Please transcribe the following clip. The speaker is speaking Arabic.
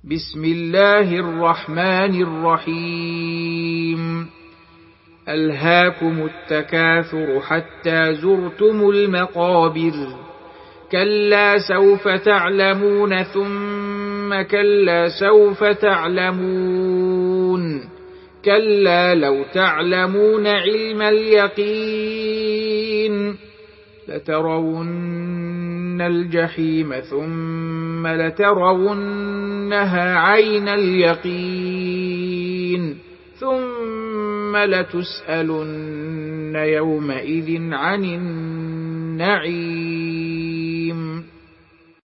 بسم الله الرحمن الرحيم ألهاكم التكاثر حتى زرتم المقابر كلا سوف تعلمون ثم كلا سوف تعلمون كلا لو تعلمون علم اليقين لترون الجحيم ثم لترونها عين اليقين ثم لتسألن يومئذ عن النعيم.